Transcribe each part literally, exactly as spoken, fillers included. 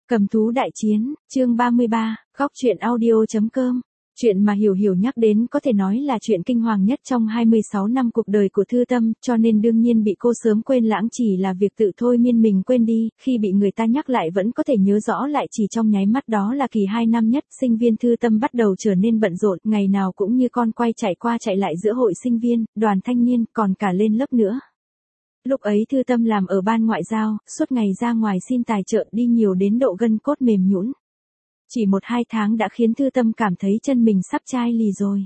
Cầm thú đại chiến, chương ba mươi ba, góc truyện audio.com. Chuyện mà Hiểu Hiểu nhắc đến có thể nói là chuyện kinh hoàng nhất trong hai mươi sáu năm cuộc đời của Thư Tâm, cho nên đương nhiên bị cô sớm quên lãng chỉ là việc tự thôi miên mình quên đi, khi bị người ta nhắc lại vẫn có thể nhớ rõ lại chỉ trong nháy mắt. Đó là kỳ hai năm nhất, sinh viên Thư Tâm bắt đầu trở nên bận rộn, ngày nào cũng như con quay chạy qua chạy lại giữa hội sinh viên, đoàn thanh niên, còn cả lên lớp nữa. Lúc ấy Thư Tâm làm ở ban ngoại giao, suốt ngày ra ngoài xin tài trợ đi nhiều đến độ gân cốt mềm nhũn. Chỉ một hai tháng đã khiến Thư Tâm cảm thấy chân mình sắp chai lì rồi.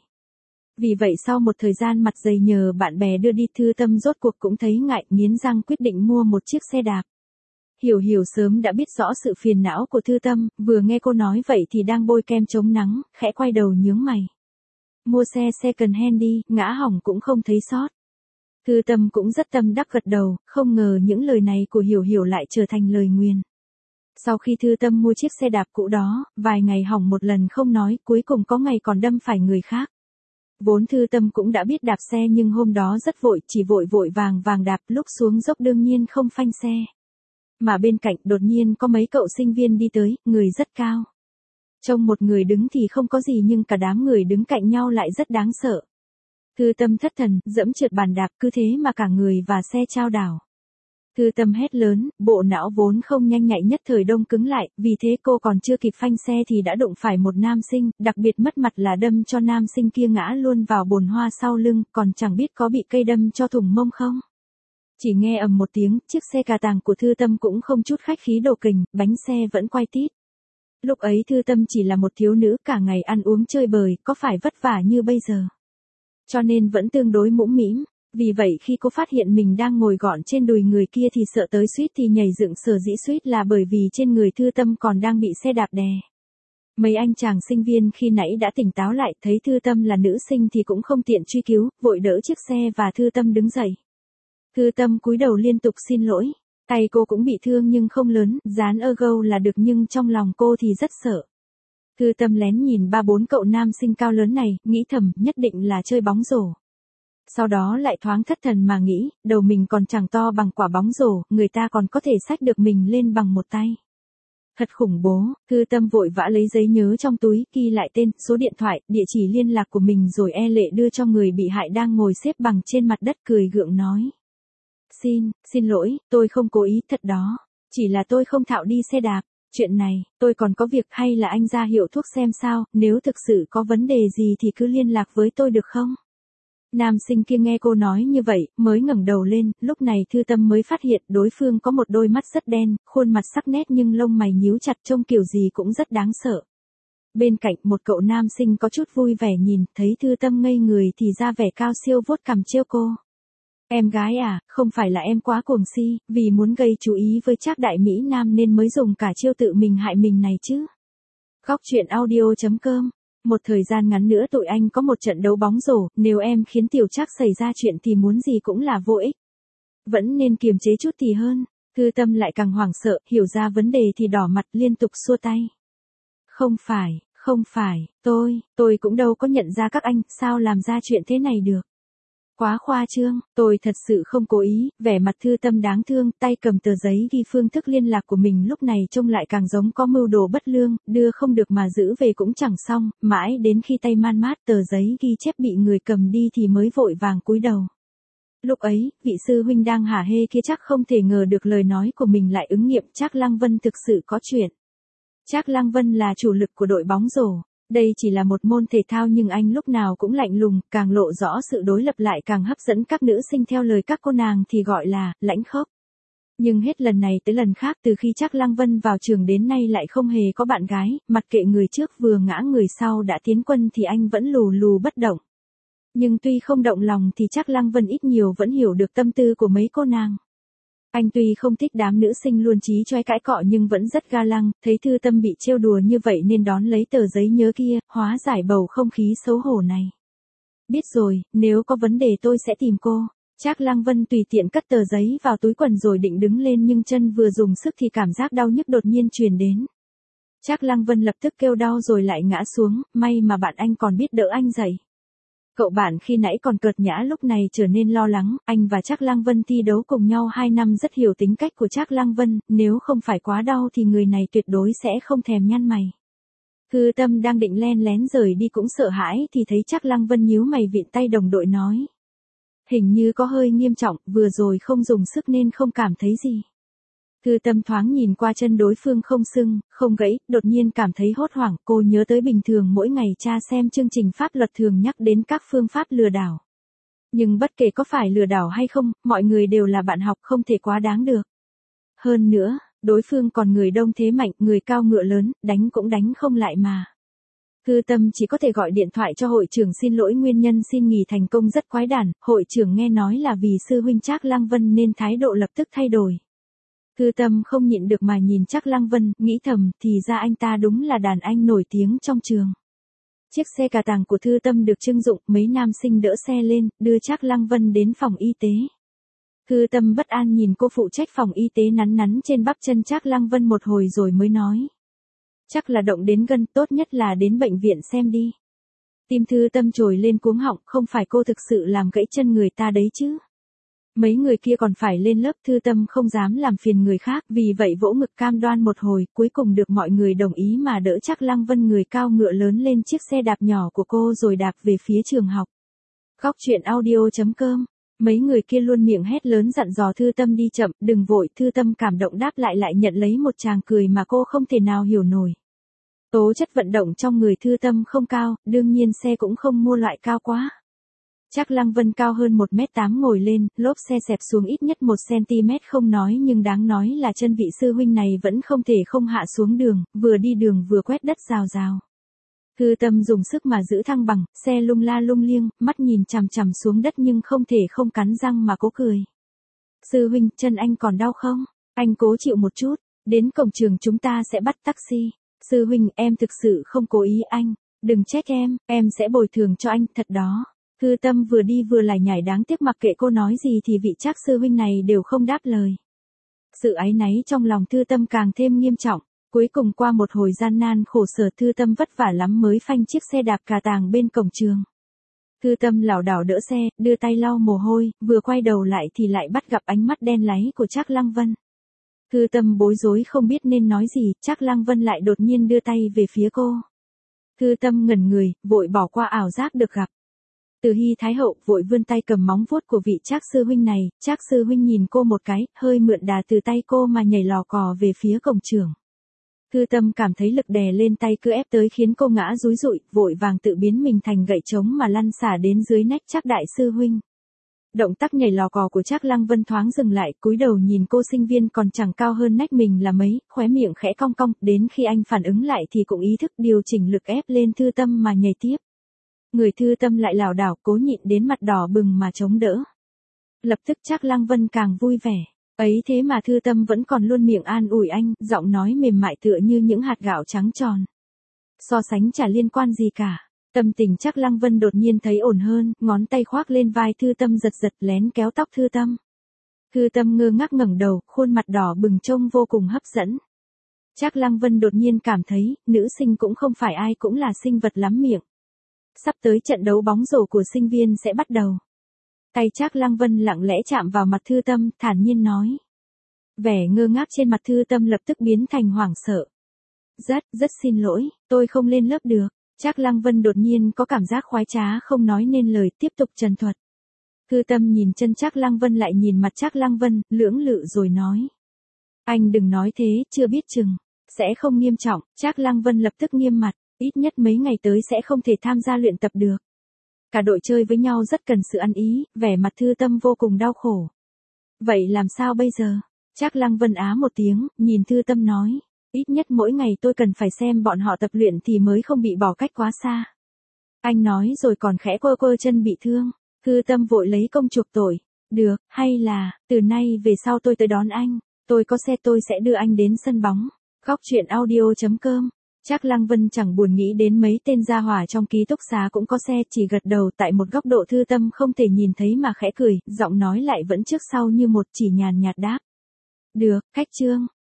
Vì vậy sau một thời gian mặt dày nhờ bạn bè đưa đi, Thư Tâm rốt cuộc cũng thấy ngại, nghiến răng quyết định mua một chiếc xe đạp. Hiểu Hiểu sớm đã biết rõ sự phiền não của Thư Tâm, vừa nghe cô nói vậy thì đang bôi kem chống nắng, khẽ quay đầu nhướng mày. Mua xe second hand đi, ngã hỏng cũng không thấy sót. Thư Tâm cũng rất tâm đắc gật đầu, không ngờ những lời này của Hiểu Hiểu lại trở thành lời nguyền. Sau khi Thư Tâm mua chiếc xe đạp cũ đó, vài ngày hỏng một lần không nói, cuối cùng có ngày còn đâm phải người khác. Vốn Thư Tâm cũng đã biết đạp xe nhưng hôm đó rất vội, chỉ vội vội vàng vàng đạp, lúc xuống dốc đương nhiên không phanh xe. Mà bên cạnh đột nhiên có mấy cậu sinh viên đi tới, người rất cao. Trông một người đứng thì không có gì nhưng cả đám người đứng cạnh nhau lại rất đáng sợ. Thư Tâm thất thần, dẫm trượt bàn đạp, cứ thế mà cả người và xe chao đảo. Thư Tâm hét lớn, bộ não vốn không nhanh nhạy nhất thời đông cứng lại, vì thế cô còn chưa kịp phanh xe thì đã đụng phải một nam sinh, đặc biệt mất mặt là đâm cho nam sinh kia ngã luôn vào bồn hoa sau lưng, còn chẳng biết có bị cây đâm cho thủng mông không. Chỉ nghe ầm một tiếng, chiếc xe cà tàng của Thư Tâm cũng không chút khách khí đổ kình, bánh xe vẫn quay tít. Lúc ấy Thư Tâm chỉ là một thiếu nữ cả ngày ăn uống chơi bời, có phải vất vả như bây giờ. Cho nên vẫn tương đối mũm mĩm. Vì vậy khi cô phát hiện mình đang ngồi gọn trên đùi người kia thì sợ tới suýt thì nhảy dựng, sở dĩ suýt là bởi vì trên người Thư Tâm còn đang bị xe đạp đè. Mấy anh chàng sinh viên khi nãy đã tỉnh táo lại, thấy Thư Tâm là nữ sinh thì cũng không tiện truy cứu, vội đỡ chiếc xe và Thư Tâm đứng dậy. Thư Tâm cúi đầu liên tục xin lỗi, tay cô cũng bị thương nhưng không lớn, dán ơ gâu là được, nhưng trong lòng cô thì rất sợ. Thư Tâm lén nhìn ba bốn cậu nam sinh cao lớn này, nghĩ thầm nhất định là chơi bóng rổ. Sau đó lại thoáng thất thần mà nghĩ, đầu mình còn chẳng to bằng quả bóng rổ, người ta còn có thể xách được mình lên bằng một tay. Thật khủng bố. Thư Tâm vội vã lấy giấy nhớ trong túi, ghi lại tên, số điện thoại, địa chỉ liên lạc của mình rồi e lệ đưa cho người bị hại đang ngồi xếp bằng trên mặt đất, cười gượng nói. Xin, xin lỗi, tôi không cố ý thật đó. Chỉ là tôi không thạo đi xe đạp. Chuyện này, tôi còn có việc, hay là anh ra hiệu thuốc xem sao, nếu thực sự có vấn đề gì thì cứ liên lạc với tôi được không? Nam sinh kia nghe cô nói như vậy, mới ngẩng đầu lên, lúc này Thư Tâm mới phát hiện đối phương có một đôi mắt rất đen, khuôn mặt sắc nét nhưng lông mày nhíu chặt, trông kiểu gì cũng rất đáng sợ. Bên cạnh một cậu nam sinh có chút vui vẻ nhìn, thấy Thư Tâm ngây người thì ra vẻ cao siêu vuốt cằm trêu cô. Em gái à, không phải là em quá cuồng si, vì muốn gây chú ý với Trác đại Mỹ Nam nên mới dùng cả chiêu tự mình hại mình này chứ. Góc truyện audio.com. Một thời gian ngắn nữa tụi anh có một trận đấu bóng rổ, nếu em khiến Tiểu Trác xảy ra chuyện thì muốn gì cũng là vô ích. Vẫn nên kiềm chế chút thì hơn. Thư Tâm lại càng hoảng sợ, hiểu ra vấn đề thì đỏ mặt liên tục xua tay. Không phải, không phải, tôi, tôi cũng đâu có nhận ra các anh, sao làm ra chuyện thế này được. Quá khoa trương, tôi thật sự không cố ý. Vẻ mặt Thư Tâm đáng thương, tay cầm tờ giấy ghi phương thức liên lạc của mình lúc này trông lại càng giống có mưu đồ bất lương, đưa không được mà giữ về cũng chẳng xong, mãi đến khi tay man mát tờ giấy ghi chép bị người cầm đi thì mới vội vàng cúi đầu. Lúc ấy, vị sư huynh đang hả hê kia chắc không thể ngờ được lời nói của mình lại ứng nghiệm, Trác Lăng Vân thực sự có chuyện. Trác Lăng Vân là chủ lực của đội bóng rổ. Đây chỉ là một môn thể thao nhưng anh lúc nào cũng lạnh lùng, càng lộ rõ sự đối lập lại càng hấp dẫn các nữ sinh, theo lời các cô nàng thì gọi là lãnh khốc. Nhưng hết lần này tới lần khác, từ khi Trác Lăng Vân vào trường đến nay lại không hề có bạn gái, mặc kệ người trước vừa ngã người sau đã tiến quân thì anh vẫn lù lù bất động. Nhưng tuy không động lòng thì Trác Lăng Vân ít nhiều vẫn hiểu được tâm tư của mấy cô nàng. Anh tuy không thích đám nữ sinh luôn chí chóe cãi cọ nhưng vẫn rất ga lăng, thấy Thư Tâm bị trêu đùa như vậy nên đón lấy tờ giấy nhớ kia, hóa giải bầu không khí xấu hổ này. Biết rồi, nếu có vấn đề tôi sẽ tìm cô. Trác Lăng Vân tùy tiện cất tờ giấy vào túi quần rồi định đứng lên nhưng chân vừa dùng sức thì cảm giác đau nhức đột nhiên truyền đến. Trác Lăng Vân lập tức kêu đau rồi lại ngã xuống, may mà bạn anh còn biết đỡ anh dậy. Cậu bạn khi nãy còn cợt nhã lúc này trở nên lo lắng, anh và Trác Lăng Vân thi đấu cùng nhau hai năm rất hiểu tính cách của Trác Lăng Vân, nếu không phải quá đau thì người này tuyệt đối sẽ không thèm nhăn mày. Thư Tâm đang định len lén rời đi cũng sợ hãi thì thấy Trác Lăng Vân nhíu mày vịn tay đồng đội nói. Hình như có hơi nghiêm trọng, vừa rồi không dùng sức nên không cảm thấy gì. Thư Tâm thoáng nhìn qua chân đối phương không sưng, không gãy, đột nhiên cảm thấy hốt hoảng, cô nhớ tới bình thường mỗi ngày tra xem chương trình pháp luật thường nhắc đến các phương pháp lừa đảo. Nhưng bất kể có phải lừa đảo hay không, mọi người đều là bạn học không thể quá đáng được. Hơn nữa, đối phương còn người đông thế mạnh, người cao ngựa lớn, đánh cũng đánh không lại mà. Thư Tâm chỉ có thể gọi điện thoại cho hội trưởng xin lỗi, nguyên nhân xin nghỉ thành công rất quái đản, hội trưởng nghe nói là vì sư huynh Trác Lăng Vân nên thái độ lập tức thay đổi. Thư Tâm không nhịn được mà nhìn Trác Lăng Vân, nghĩ thầm, thì ra anh ta đúng là đàn anh nổi tiếng trong trường. Chiếc xe cà tàng của Thư Tâm được trưng dụng, mấy nam sinh đỡ xe lên, đưa Trác Lăng Vân đến phòng y tế. Thư Tâm bất an nhìn cô phụ trách phòng y tế nắn nắn trên bắp chân Trác Lăng Vân một hồi rồi mới nói. Chắc là động đến gân, tốt nhất là đến bệnh viện xem đi. Tim Thư Tâm trồi lên cuống họng, không phải cô thực sự làm gãy chân người ta đấy chứ. Mấy người kia còn phải lên lớp, Thư Tâm không dám làm phiền người khác, vì vậy vỗ ngực cam đoan một hồi, cuối cùng được mọi người đồng ý mà đỡ Trác Lăng Vân người cao ngựa lớn lên chiếc xe đạp nhỏ của cô rồi đạp về phía trường học. Góc truyện audio chấm com. Mấy người kia luôn miệng hét lớn dặn dò Thư Tâm đi chậm, đừng vội, Thư Tâm cảm động đáp lại lại nhận lấy một tràng cười mà cô không thể nào hiểu nổi. Tố chất vận động trong người Thư Tâm không cao, đương nhiên xe cũng không mua loại cao quá. Trác Lăng Vân cao hơn một mét tám ngồi lên, lốp xe xẹp xuống ít nhất một xăng-ti-mét không nói nhưng đáng nói là chân vị sư huynh này vẫn không thể không hạ xuống đường, vừa đi đường vừa quét đất rào rào. Thư Tâm dùng sức mà giữ thăng bằng, xe lung la lung liêng, mắt nhìn chằm chằm xuống đất nhưng không thể không cắn răng mà cố cười. Sư huynh, chân anh còn đau không? Anh cố chịu một chút, đến cổng trường chúng ta sẽ bắt taxi. Sư huynh, em thực sự không cố ý anh, đừng trách em, em sẽ bồi thường cho anh, thật đó. Thư Tâm vừa đi vừa lải nhải đáng tiếc mặc kệ cô nói gì thì vị Trác sư huynh này đều không đáp lời. Sự áy náy trong lòng Thư Tâm càng thêm nghiêm trọng. Cuối cùng qua một hồi gian nan khổ sở Thư Tâm vất vả lắm mới phanh chiếc xe đạp cà tàng bên cổng trường. Thư Tâm lảo đảo đỡ xe, đưa tay lau mồ hôi, vừa quay đầu lại thì lại bắt gặp ánh mắt đen láy của Trác Lăng Vân. Thư Tâm bối rối không biết nên nói gì, Trác Lăng Vân lại đột nhiên đưa tay về phía cô. Thư Tâm ngẩn người, vội bỏ qua ảo giác được gặp. Từ Hy Thái Hậu vội vươn tay cầm móng vuốt của vị Trác sư huynh này, Trác sư huynh nhìn cô một cái, hơi mượn đà từ tay cô mà nhảy lò cò về phía cổng trường. Thư Tâm cảm thấy lực đè lên tay cứ ép tới khiến cô ngã rúi rụi, vội vàng tự biến mình thành gậy trống mà lăn xả đến dưới nách Trác đại sư huynh. Động tác nhảy lò cò của Trác Lăng Vân thoáng dừng lại, cúi đầu nhìn cô sinh viên còn chẳng cao hơn nách mình là mấy, khóe miệng khẽ cong cong, đến khi anh phản ứng lại thì cũng ý thức điều chỉnh lực ép lên Thư Tâm mà nhảy tiếp. Người Thư Tâm lại lảo đảo cố nhịn đến mặt đỏ bừng mà chống đỡ. Lập tức Trác Lăng Vân càng vui vẻ. Ấy thế mà Thư Tâm vẫn còn luôn miệng an ủi anh, giọng nói mềm mại tựa như những hạt gạo trắng tròn. So sánh chả liên quan gì cả. Tâm tình Trác Lăng Vân đột nhiên thấy ổn hơn, ngón tay khoác lên vai Thư Tâm giật giật lén kéo tóc Thư Tâm. Thư Tâm ngơ ngác ngẩng đầu, khuôn mặt đỏ bừng trông vô cùng hấp dẫn. Trác Lăng Vân đột nhiên cảm thấy, nữ sinh cũng không phải ai cũng là sinh vật lắm miệng. Sắp tới trận đấu bóng rổ của sinh viên sẽ bắt đầu. Tay Trác Lăng Vân lặng lẽ chạm vào mặt Thư Tâm, thản nhiên nói. Vẻ ngơ ngác trên mặt Thư Tâm lập tức biến thành hoảng sợ. Rất, rất xin lỗi, tôi không lên lớp được. Trác Lăng Vân đột nhiên có cảm giác khoái trá không nói nên lời, tiếp tục trần thuật. Thư Tâm nhìn chân Trác Lăng Vân lại nhìn mặt Trác Lăng Vân, lưỡng lự rồi nói. Anh đừng nói thế, chưa biết chừng. Sẽ không nghiêm trọng, Trác Lăng Vân lập tức nghiêm mặt, ít nhất mấy ngày tới sẽ không thể tham gia luyện tập được. Cả đội chơi với nhau rất cần sự ăn ý, vẻ mặt Thư Tâm vô cùng đau khổ. Vậy làm sao bây giờ? Trác Lăng Vân á một tiếng, nhìn Thư Tâm nói. Ít nhất mỗi ngày tôi cần phải xem bọn họ tập luyện thì mới không bị bỏ cách quá xa. Anh nói rồi còn khẽ quơ quơ chân bị thương. Thư Tâm vội lấy công chuộc tội. Được, hay là, từ nay về sau tôi tới đón anh. Tôi có xe tôi sẽ đưa anh đến sân bóng. Góc truyện audio chấm com. Trác Lăng Vân chẳng buồn nghĩ đến mấy tên gia hỏa trong ký túc xá cũng có xe, chỉ gật đầu tại một góc độ Thư Tâm không thể nhìn thấy mà khẽ cười, giọng nói lại vẫn trước sau như một, chỉ nhàn nhạt đáp. Được, khách Trương.